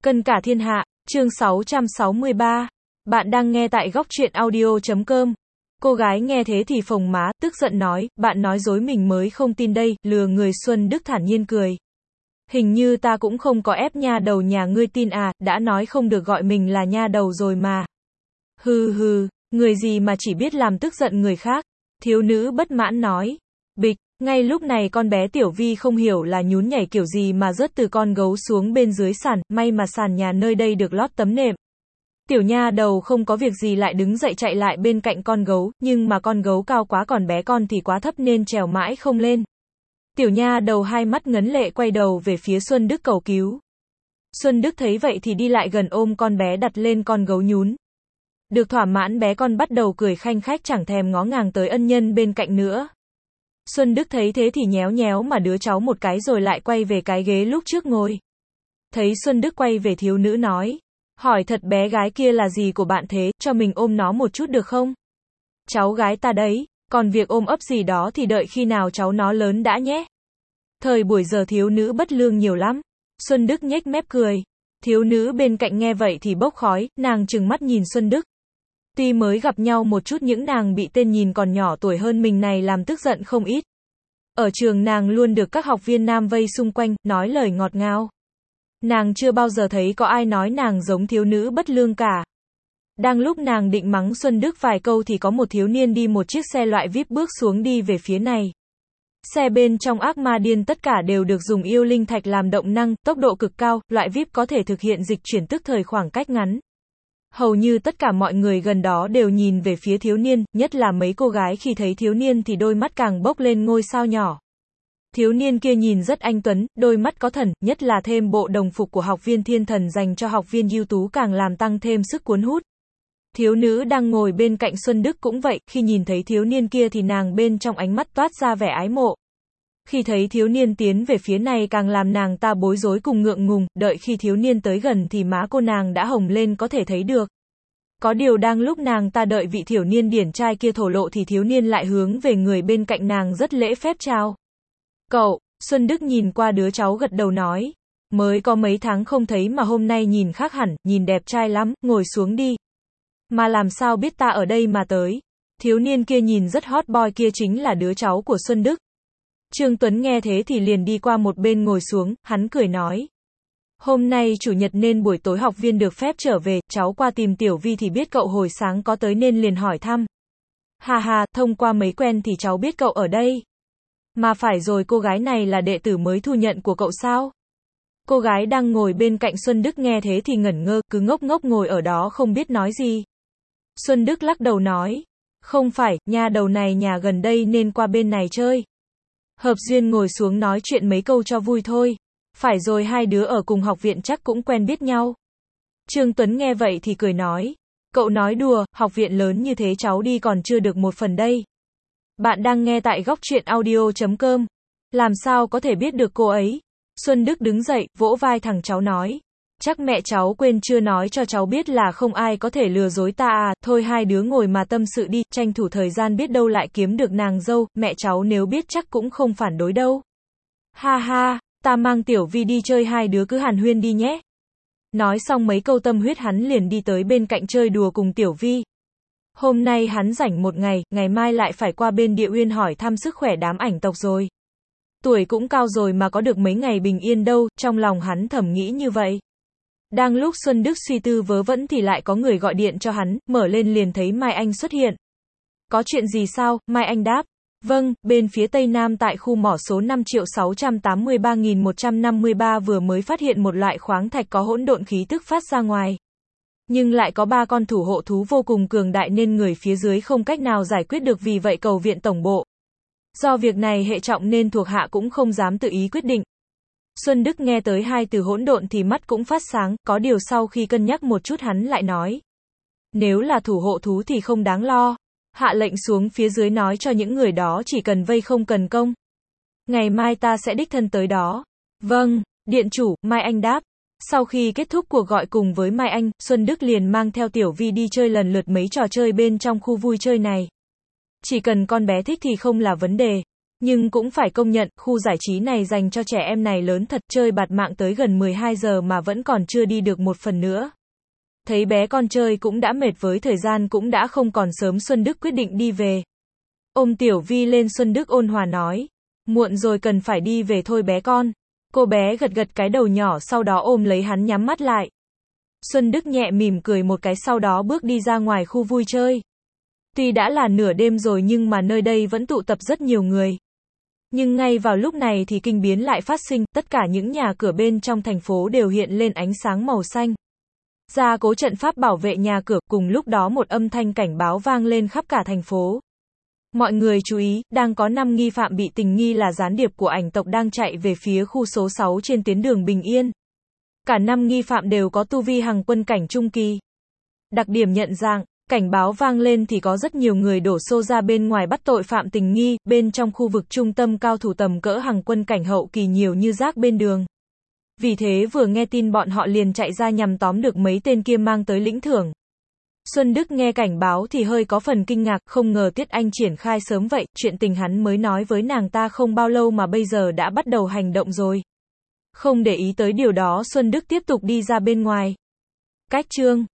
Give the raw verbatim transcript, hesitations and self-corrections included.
Cân cả thiên hạ, chương sáu trăm sáu mươi ba. Bạn đang nghe tại góc truyện audio chấm com. Cô gái nghe thế thì phồng má, tức giận nói, bạn nói dối mình mới không tin đây, lừa người. Xuân Đức thản nhiên cười. Hình như ta cũng không có ép nha đầu nhà ngươi tin à, đã nói không được gọi mình là nha đầu rồi mà. Hừ hừ, người gì mà chỉ biết làm tức giận người khác. Thiếu nữ bất mãn nói. Bịch, ngay lúc này con bé Tiểu Vi không hiểu là nhún nhảy kiểu gì mà rớt từ con gấu xuống bên dưới sàn, may mà sàn nhà nơi đây được lót tấm nệm. Tiểu nha đầu không có việc gì lại đứng dậy chạy lại bên cạnh con gấu, nhưng mà con gấu cao quá còn bé con thì quá thấp nên trèo mãi không lên. Tiểu nha đầu hai mắt ngấn lệ quay đầu về phía Xuân Đức cầu cứu. Xuân Đức thấy vậy thì đi lại gần ôm con bé đặt lên con gấu nhún. Được thỏa mãn bé con bắt đầu cười khanh khách chẳng thèm ngó ngàng tới ân nhân bên cạnh nữa. Xuân Đức thấy thế thì nhéo nhéo mà đứa cháu một cái rồi lại quay về cái ghế lúc trước ngồi. Thấy Xuân Đức quay về thiếu nữ nói. Hỏi thật bé gái kia là gì của bạn thế, cho mình ôm nó một chút được không? Cháu gái ta đấy, còn việc ôm ấp gì đó thì đợi khi nào cháu nó lớn đã nhé. Thời buổi giờ thiếu nữ bất lương nhiều lắm. Xuân Đức nhếch mép cười. Thiếu nữ bên cạnh nghe vậy thì bốc khói, nàng trừng mắt nhìn Xuân Đức. Tuy mới gặp nhau một chút những nàng bị tên nhìn còn nhỏ tuổi hơn mình này làm tức giận không ít. Ở trường nàng luôn được các học viên nam vây xung quanh, nói lời ngọt ngào. Nàng chưa bao giờ thấy có ai nói nàng giống thiếu nữ bất lương cả. Đang lúc nàng định mắng Xuân Đức vài câu thì có một thiếu niên đi một chiếc xe loại víp bước xuống đi về phía này. Xe bên trong ác ma điên tất cả đều được dùng yêu linh thạch làm động năng, tốc độ cực cao, loại víp có thể thực hiện dịch chuyển tức thời khoảng cách ngắn. Hầu như tất cả mọi người gần đó đều nhìn về phía thiếu niên, nhất là mấy cô gái khi thấy thiếu niên thì đôi mắt càng bốc lên ngôi sao nhỏ. Thiếu niên kia nhìn rất anh tuấn, đôi mắt có thần, nhất là thêm bộ đồng phục của học viên thiên thần dành cho học viên ưu tú càng làm tăng thêm sức cuốn hút. Thiếu nữ đang ngồi bên cạnh Xuân Đức cũng vậy, khi nhìn thấy thiếu niên kia thì nàng bên trong ánh mắt toát ra vẻ ái mộ. Khi thấy thiếu niên tiến về phía này càng làm nàng ta bối rối cùng ngượng ngùng, đợi khi thiếu niên tới gần thì má cô nàng đã hồng lên có thể thấy được. Có điều đang lúc nàng ta đợi vị thiểu niên điển trai kia thổ lộ thì thiếu niên lại hướng về người bên cạnh nàng rất lễ phép chào. Cậu, Xuân Đức nhìn qua đứa cháu gật đầu nói. Mới có mấy tháng không thấy mà hôm nay nhìn khác hẳn, nhìn đẹp trai lắm, ngồi xuống đi. Mà làm sao biết ta ở đây mà tới. Thiếu niên kia nhìn rất hot boy kia chính là đứa cháu của Xuân Đức. Trương Tuấn nghe thế thì liền đi qua một bên ngồi xuống, hắn cười nói. Hôm nay chủ nhật nên buổi tối học viên được phép trở về, cháu qua tìm Tiểu Vi thì biết cậu hồi sáng có tới nên liền hỏi thăm. Hà hà, thông qua mấy quen thì cháu biết cậu ở đây. Mà phải rồi, cô gái này là đệ tử mới thu nhận của cậu sao? Cô gái đang ngồi bên cạnh Xuân Đức nghe thế thì ngẩn ngơ, cứ ngốc ngốc ngồi ở đó không biết nói gì. Xuân Đức lắc đầu nói. Không phải, nha đầu này nhà gần đây nên qua bên này chơi. Hợp duyên ngồi xuống nói chuyện mấy câu cho vui thôi. Phải rồi, hai đứa ở cùng học viện chắc cũng quen biết nhau. Trương Tuấn nghe vậy thì cười nói. Cậu nói đùa, học viện lớn như thế cháu đi còn chưa được một phần đây. Bạn đang nghe tại góc truyện audio chấm com. Làm sao có thể biết được cô ấy? Xuân Đức đứng dậy, vỗ vai thằng cháu nói. Chắc mẹ cháu quên chưa nói cho cháu biết là không ai có thể lừa dối ta à, thôi hai đứa ngồi mà tâm sự đi, tranh thủ thời gian biết đâu lại kiếm được nàng dâu, mẹ cháu nếu biết chắc cũng không phản đối đâu. Ha ha, ta mang Tiểu Vi đi chơi hai đứa cứ hàn huyên đi nhé. Nói xong mấy câu tâm huyết hắn liền đi tới bên cạnh chơi đùa cùng Tiểu Vi. Hôm nay hắn rảnh một ngày, ngày mai lại phải qua bên Địa Uyên hỏi thăm sức khỏe đám ảnh tộc rồi. Tuổi cũng cao rồi mà có được mấy ngày bình yên đâu, trong lòng hắn thầm nghĩ như vậy. Đang lúc Xuân Đức suy tư vớ vẩn thì lại có người gọi điện cho hắn, mở lên liền thấy Mai Anh xuất hiện. Có chuyện gì sao? Mai Anh đáp. Vâng, bên phía Tây Nam tại khu mỏ số năm triệu sáu trăm tám mươi ba nghìn một trăm năm mươi ba vừa mới phát hiện một loại khoáng thạch có hỗn độn khí tức phát ra ngoài. Nhưng lại có ba con thủ hộ thú vô cùng cường đại nên người phía dưới không cách nào giải quyết được, vì vậy cầu viện tổng bộ. Do việc này hệ trọng nên thuộc hạ cũng không dám tự ý quyết định. Xuân Đức nghe tới hai từ hỗn độn thì mắt cũng phát sáng, có điều sau khi cân nhắc một chút hắn lại nói. Nếu là thủ hộ thú thì không đáng lo. Hạ lệnh xuống phía dưới nói cho những người đó chỉ cần vây không cần công. Ngày mai ta sẽ đích thân tới đó. Vâng, điện chủ, Mai Anh đáp. Sau khi kết thúc cuộc gọi cùng với Mai Anh, Xuân Đức liền mang theo Tiểu Vi đi chơi lần lượt mấy trò chơi bên trong khu vui chơi này. Chỉ cần con bé thích thì không là vấn đề. Nhưng cũng phải công nhận, khu giải trí này dành cho trẻ em này lớn thật, chơi bạt mạng tới gần mười hai giờ mà vẫn còn chưa đi được một phần nữa. Thấy bé con chơi cũng đã mệt với thời gian cũng đã không còn sớm, Xuân Đức quyết định đi về. Ôm Tiểu Vi lên, Xuân Đức ôn hòa nói. Muộn rồi, cần phải đi về thôi bé con. Cô bé gật gật cái đầu nhỏ, sau đó ôm lấy hắn nhắm mắt lại. Xuân Đức nhẹ mỉm cười một cái, sau đó bước đi ra ngoài khu vui chơi. Tuy đã là nửa đêm rồi nhưng mà nơi đây vẫn tụ tập rất nhiều người. Nhưng ngay vào lúc này thì kinh biến lại phát sinh, tất cả những nhà cửa bên trong thành phố đều hiện lên ánh sáng màu xanh. Gia cố trận pháp bảo vệ nhà cửa, cùng lúc đó một âm thanh cảnh báo vang lên khắp cả thành phố. Mọi người chú ý, đang có năm nghi phạm bị tình nghi là gián điệp của ảnh tộc đang chạy về phía khu số sáu trên tuyến đường Bình Yên. Cả năm nghi phạm đều có tu vi hằng quân cảnh trung kỳ. Đặc điểm nhận dạng, cảnh báo vang lên thì có rất nhiều người đổ xô ra bên ngoài bắt tội phạm tình nghi, bên trong khu vực trung tâm cao thủ tầm cỡ hằng quân cảnh hậu kỳ nhiều như rác bên đường. Vì thế vừa nghe tin bọn họ liền chạy ra nhằm tóm được mấy tên kia mang tới lĩnh thưởng. Xuân Đức nghe cảnh báo thì hơi có phần kinh ngạc, không ngờ Tiết Anh triển khai sớm vậy, chuyện tình hắn mới nói với nàng ta không bao lâu mà bây giờ đã bắt đầu hành động rồi. Không để ý tới điều đó, Xuân Đức tiếp tục đi ra bên ngoài. Cách chương